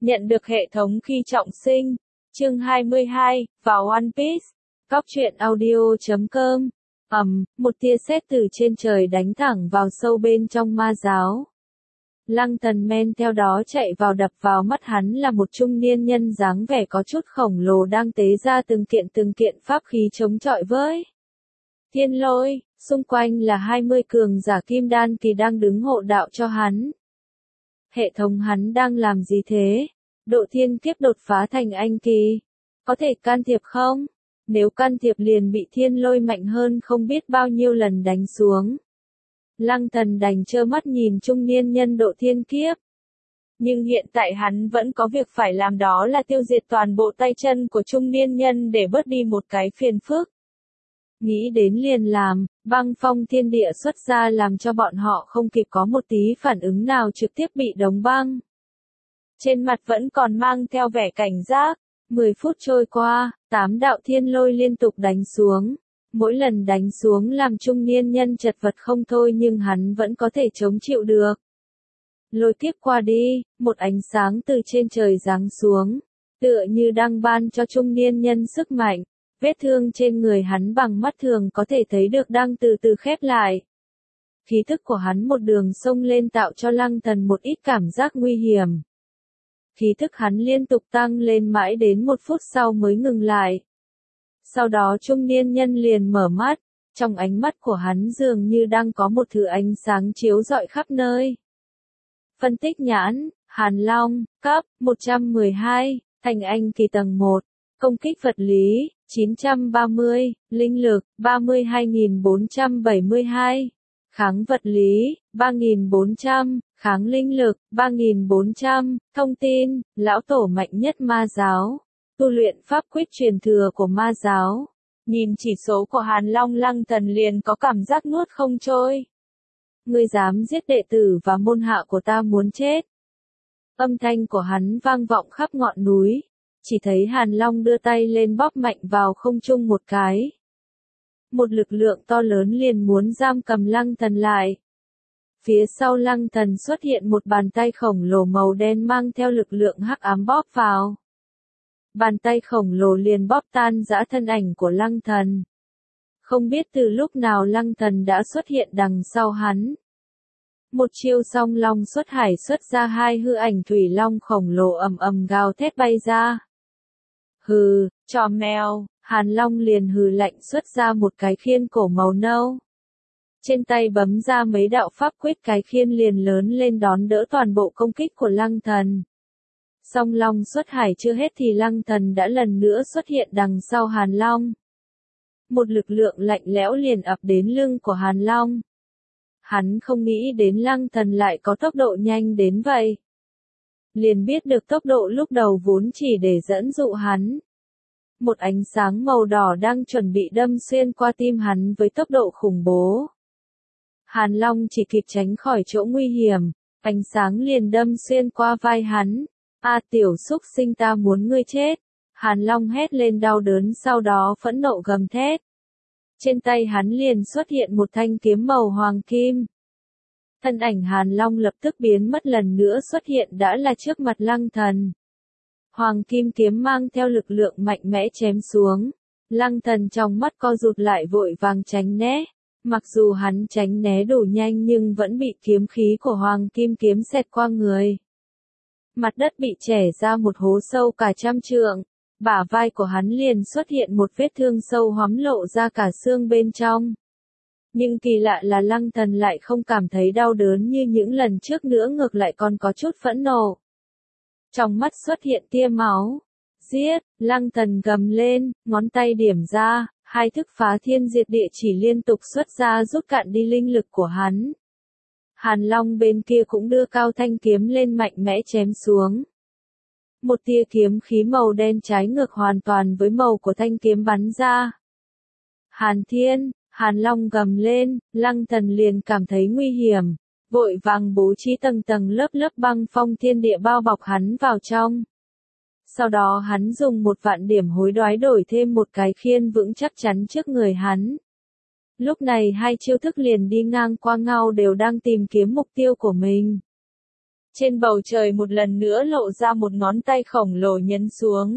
Nhận được hệ thống khi trọng sinh. Chương 22, vào One Piece. Cóc truyện audio.com. Một tia sét từ trên trời đánh thẳng vào sâu bên trong ma giáo. Lăng Thần men theo đó chạy vào, đập vào mắt hắn là một trung niên nhân dáng vẻ có chút khổng lồ đang tế ra từng kiện pháp khí chống chọi với thiên lôi, xung quanh là 20 cường giả kim đan kỳ đang đứng hộ đạo cho hắn. Hệ thống hắn đang làm gì thế? Độ thiên kiếp đột phá thành anh kỳ. Có thể can thiệp không? Nếu can thiệp liền bị thiên lôi mạnh hơn không biết bao nhiêu lần đánh xuống. Lăng Thần đành trơ mắt nhìn trung niên nhân độ thiên kiếp. Nhưng hiện tại hắn vẫn có việc phải làm, đó là tiêu diệt toàn bộ tay chân của trung niên nhân để bớt đi một cái phiền phức. Nghĩ đến liền làm, băng phong thiên địa xuất ra làm cho bọn họ không kịp có một tí phản ứng nào, trực tiếp bị đóng băng. Trên mặt vẫn còn mang theo vẻ cảnh giác. 10 phút trôi qua, 8 đạo thiên lôi liên tục đánh xuống. Mỗi lần đánh xuống làm trung niên nhân chật vật không thôi, nhưng hắn vẫn có thể chống chịu được. Lôi kiếp qua đi, một ánh sáng từ trên trời giáng xuống, tựa như đang ban cho trung niên nhân sức mạnh. Vết thương trên người hắn bằng mắt thường có thể thấy được đang từ từ khép lại. Khí thức của hắn một đường xông lên tạo cho Lăng Thần một ít cảm giác nguy hiểm. Khí thức hắn liên tục tăng lên mãi đến 1 phút sau mới ngừng lại. Sau đó trung niên nhân liền mở mắt, trong ánh mắt của hắn dường như đang có một thứ ánh sáng chiếu rọi khắp nơi. Phân tích nhãn, Hàn Long, cấp 112, thành anh kỳ tầng 1, công kích vật lý, 930, linh lực, 32.472, kháng vật lý, 3.400, kháng linh lực, 3.400, thông tin, lão tổ mạnh nhất ma giáo, tu luyện pháp quyết truyền thừa của ma giáo. Nhìn chỉ số của Hàn Long, Lăng Thần liền có cảm giác nuốt không trôi. Ngươi dám giết đệ tử và môn hạ của ta muốn chết. Âm thanh của hắn vang vọng khắp ngọn núi. Chỉ thấy Hàn Long đưa tay lên bóp mạnh vào không trung một cái. Một lực lượng to lớn liền muốn giam cầm Lăng Thần lại. Phía sau Lăng Thần xuất hiện một bàn tay khổng lồ màu đen mang theo lực lượng hắc ám bóp vào. Bàn tay khổng lồ liền bóp tan rã thân ảnh của Lăng Thần. Không biết từ lúc nào Lăng Thần đã xuất hiện đằng sau hắn. Một chiêu song long xuất hải xuất ra 2 hư ảnh thủy long khổng lồ ầm ầm gào thét bay ra. Hừ, trò mèo, Hàn Long liền hừ lạnh xuất ra một cái khiên cổ màu nâu. Trên tay bấm ra mấy đạo pháp quyết, cái khiên liền lớn lên đón đỡ toàn bộ công kích của Lăng Thần. Song long xuất hải chưa hết thì Lăng Thần đã lần nữa xuất hiện đằng sau Hàn Long. Một lực lượng lạnh lẽo liền ập đến lưng của Hàn Long. Hắn không nghĩ đến Lăng Thần lại có tốc độ nhanh đến vậy. Liền biết được tốc độ lúc đầu vốn chỉ để dẫn dụ hắn. Một ánh sáng màu đỏ đang chuẩn bị đâm xuyên qua tim hắn với tốc độ khủng bố. Hàn Long chỉ kịp tránh khỏi chỗ nguy hiểm, ánh sáng liền đâm xuyên qua vai hắn. A tiểu xúc sinh, ta muốn ngươi chết. Hàn Long hét lên đau đớn, sau đó phẫn nộ gầm thét. Trên tay hắn liền xuất hiện một thanh kiếm màu hoàng kim. Thân ảnh Hàn Long lập tức biến mất, lần nữa xuất hiện đã là trước mặt Lăng Thần. Hoàng kim kiếm mang theo lực lượng mạnh mẽ chém xuống. Lăng Thần trong mắt co rụt lại, vội vàng tránh né. Mặc dù hắn tránh né đủ nhanh nhưng vẫn bị kiếm khí của hoàng kim kiếm xẹt qua người. Mặt đất bị chẻ ra một hố sâu cả 100 trượng. Bả vai của hắn liền xuất hiện một vết thương sâu hoắm lộ ra cả xương bên trong. Nhưng kỳ lạ là Lăng Thần lại không cảm thấy đau đớn như những lần trước nữa, ngược lại còn có chút phẫn nộ. Trong mắt xuất hiện tia máu. Giết, Lăng Thần gầm lên, ngón tay điểm ra, 2 thức phá thiên diệt địa chỉ liên tục xuất ra rút cạn đi linh lực của hắn. Hàn Long bên kia cũng đưa cao thanh kiếm lên mạnh mẽ chém xuống. Một tia kiếm khí màu đen trái ngược hoàn toàn với màu của thanh kiếm bắn ra. Hàn Thiên, Hàn Long gầm lên, Lăng Thần liền cảm thấy nguy hiểm, vội vàng bố trí tầng tầng lớp lớp băng phong thiên địa bao bọc hắn vào trong. Sau đó hắn dùng 1.000 điểm hối đoái đổi thêm một cái khiên vững chắc chắn trước người hắn. Lúc này 2 chiêu thức liền đi ngang qua Ngao đều đang tìm kiếm mục tiêu của mình. Trên bầu trời một lần nữa lộ ra một ngón tay khổng lồ nhấn xuống.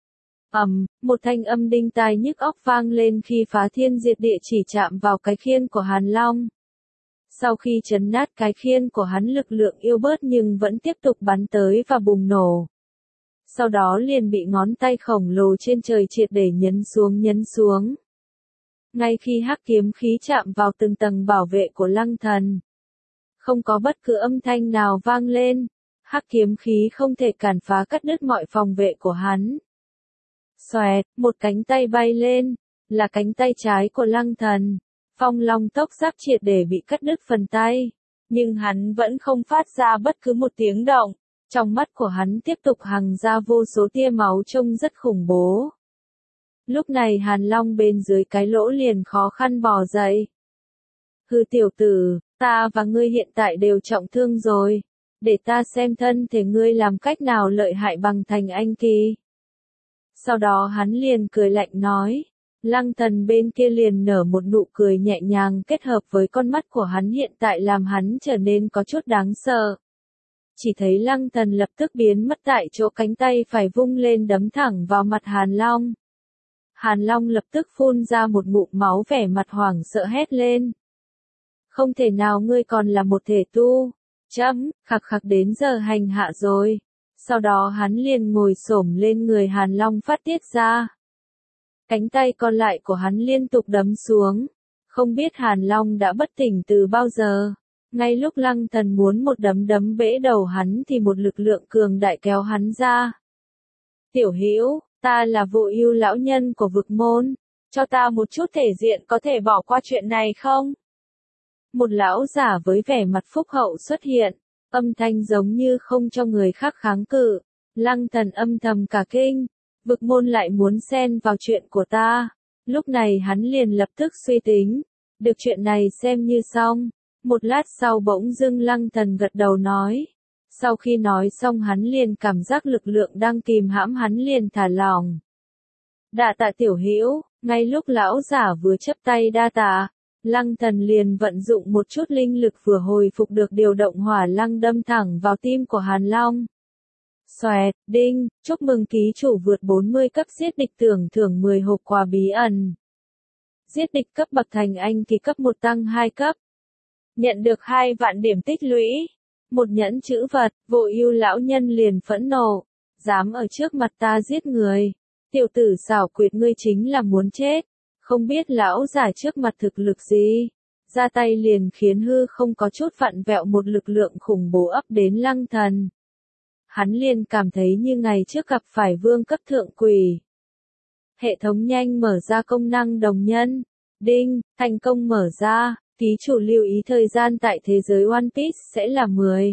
Một thanh âm đinh tai nhức óc vang lên khi phá thiên diệt địa chỉ chạm vào cái khiên của Hàn Long. Sau khi chấn nát cái khiên của hắn, lực lượng yếu bớt nhưng vẫn tiếp tục bắn tới và bùng nổ. Sau đó liền bị ngón tay khổng lồ trên trời triệt để nhấn xuống. Ngay khi hắc kiếm khí chạm vào từng tầng bảo vệ của Lăng Thần, không có bất cứ âm thanh nào vang lên, hắc kiếm khí không thể cản phá cắt đứt mọi phòng vệ của hắn. Xoẹt, một cánh tay bay lên, là cánh tay trái của Lăng Thần. Phong long tốc giác triệt để bị cắt đứt phần tay, nhưng hắn vẫn không phát ra bất cứ một tiếng động. Trong mắt của hắn tiếp tục hằng ra vô số tia máu trông rất khủng bố. Lúc này Hàn Long bên dưới cái lỗ liền khó khăn bò dậy. Hư tiểu tử, ta và ngươi hiện tại đều trọng thương rồi. Để ta xem thân thể ngươi làm cách nào lợi hại bằng thành anh kỳ. Sau đó hắn liền cười lạnh nói. Lăng Thần bên kia liền nở một nụ cười nhẹ nhàng kết hợp với con mắt của hắn hiện tại làm hắn trở nên có chút đáng sợ. Chỉ thấy Lăng Thần lập tức biến mất tại chỗ, cánh tay phải vung lên đấm thẳng vào mặt Hàn Long. Hàn Long lập tức phun ra một ngụm máu, vẻ mặt hoảng sợ hét lên. Không thể nào, ngươi còn là một thể tu. Khặc khặc đến giờ hành hạ rồi. Sau đó hắn liền ngồi xổm lên người Hàn Long phát tiết ra. Cánh tay còn lại của hắn liên tục đấm xuống. Không biết Hàn Long đã bất tỉnh từ bao giờ. Ngay lúc Lăng Thần muốn một đấm đấm bể đầu hắn thì một lực lượng cường đại kéo hắn ra. Tiểu Hữu, ta là Vô Ưu lão nhân của vực môn. Cho ta một chút thể diện, có thể bỏ qua chuyện này không? Một lão giả với vẻ mặt phúc hậu xuất hiện. Âm thanh giống như không cho người khác kháng cự. Lăng Thần âm thầm cả kinh. Vực môn lại muốn xen vào chuyện của ta. Lúc này hắn liền lập tức suy tính. Được, chuyện này xem như xong. Một lát sau bỗng dưng Lăng Thần gật đầu nói. Sau khi nói xong hắn liền cảm giác lực lượng đang kìm hãm hắn liền thả lỏng. Đa tạ tiểu hữu. Ngay lúc lão giả vừa chắp tay đa tạ, Lăng Thần liền vận dụng một chút linh lực vừa hồi phục được, điều động hỏa lăng đâm thẳng vào tim của Hàn Long. Xoẹt, đinh, chúc mừng ký chủ vượt 40 cấp, giết địch thưởng 10 hộp quà bí ẩn. Giết địch cấp bậc thành anh kỳ cấp 1 tăng 2 cấp. Nhận được 2 vạn điểm tích lũy. Một nhẫn chữ vật. Vô Ưu lão nhân liền phẫn nộ. Dám ở trước mặt ta giết người. Tiểu tử xảo quyệt, ngươi chính là muốn chết. Không biết lão giả trước mặt thực lực gì. Ra tay liền khiến hư không có chút vặn vẹo, một lực lượng khủng bố ấp đến Lăng Thần. Hắn liền cảm thấy như ngày trước gặp phải vương cấp thượng quỷ. Hệ thống nhanh mở ra công năng đồng nhân. Đinh, thành công mở ra. Ký chủ lưu ý thời gian tại thế giới One Piece sẽ là 10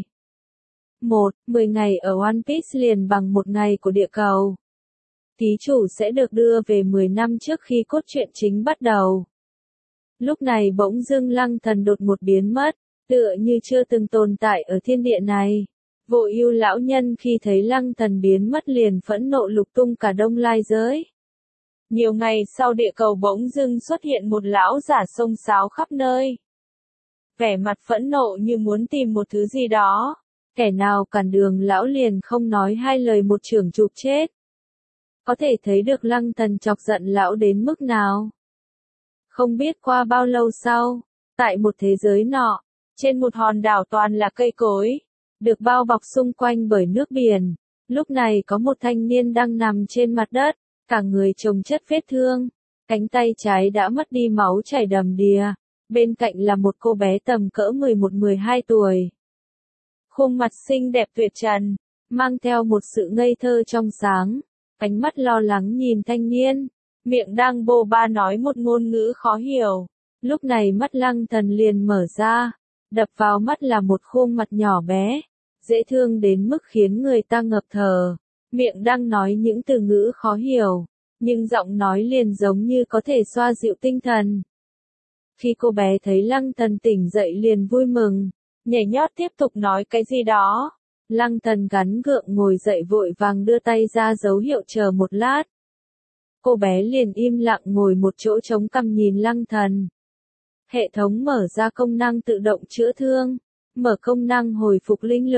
ngày ở One Piece liền bằng 1 ngày của địa cầu. Ký chủ sẽ được đưa về 10 năm trước khi cốt truyện chính bắt đầu. Lúc này bỗng dưng Lăng Thần đột ngột biến mất, tựa như chưa từng tồn tại ở thiên địa này. Vô Ưu lão nhân khi thấy Lăng Thần biến mất liền phẫn nộ lục tung cả Đông Lai giới. Nhiều ngày sau địa cầu bỗng dưng xuất hiện một lão giả xông xáo khắp nơi. Vẻ mặt phẫn nộ như muốn tìm một thứ gì đó. Kẻ nào cản đường lão liền không nói hai lời một chưởng chụp chết. Có thể thấy được Lăng Thần chọc giận lão đến mức nào. Không biết qua bao lâu sau, tại một thế giới nọ, trên một hòn đảo toàn là cây cối, được bao bọc xung quanh bởi nước biển. Lúc này có một thanh niên đang nằm trên mặt đất, cả người chồng chất vết thương, cánh tay trái đã mất đi máu chảy đầm đìa, bên cạnh là một cô bé tầm cỡ 11-12 tuổi. Khuôn mặt xinh đẹp tuyệt trần, mang theo một sự ngây thơ trong sáng, ánh mắt lo lắng nhìn thanh niên, miệng đang bô ba nói một ngôn ngữ khó hiểu. Lúc này mắt Lăng Thần liền mở ra, đập vào mắt là một khuôn mặt nhỏ bé, dễ thương đến mức khiến người ta ngập thở. Miệng đang nói những từ ngữ khó hiểu, nhưng giọng nói liền giống như có thể xoa dịu tinh thần. Khi cô bé thấy Lăng Thần tỉnh dậy liền vui mừng, nhảy nhót tiếp tục nói cái gì đó. Lăng Thần gắn gượng ngồi dậy vội vàng đưa tay ra dấu hiệu chờ một lát. Cô bé liền im lặng ngồi một chỗ chống cằm nhìn Lăng Thần. Hệ thống mở ra công năng tự động chữa thương, mở công năng hồi phục linh lực,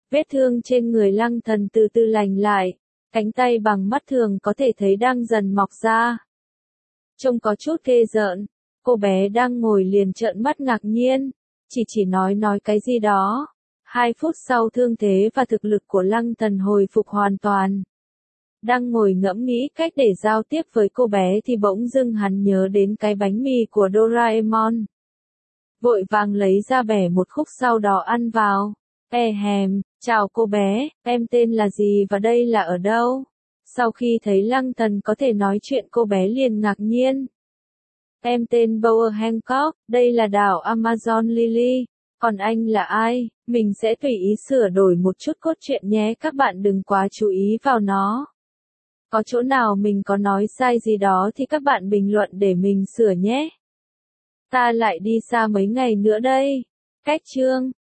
Vết thương trên người Lăng Thần từ từ lành lại, cánh tay bằng mắt thường có thể thấy đang dần mọc ra. Trông có chút ghê rợn, cô bé đang ngồi liền trợn mắt ngạc nhiên, chỉ nói cái gì đó. 2 phút sau thương thế và thực lực của Lăng Thần hồi phục hoàn toàn. Đang ngồi ngẫm nghĩ cách để giao tiếp với cô bé thì bỗng dưng hắn nhớ đến cái bánh mì của Doraemon. Vội vàng lấy ra bẻ một khúc sau đó ăn vào. Chào cô bé, em tên là gì và đây là ở đâu? Sau khi thấy Lăng Thần có thể nói chuyện cô bé liền ngạc nhiên. Em tên Bower Hancock, đây là đảo Amazon Lily. Còn anh là ai? Mình sẽ tùy ý sửa đổi một chút cốt truyện nhé, các bạn đừng quá chú ý vào nó. Có chỗ nào mình có nói sai gì đó thì các bạn bình luận để mình sửa nhé. Ta lại đi xa mấy ngày nữa đây. Cách chương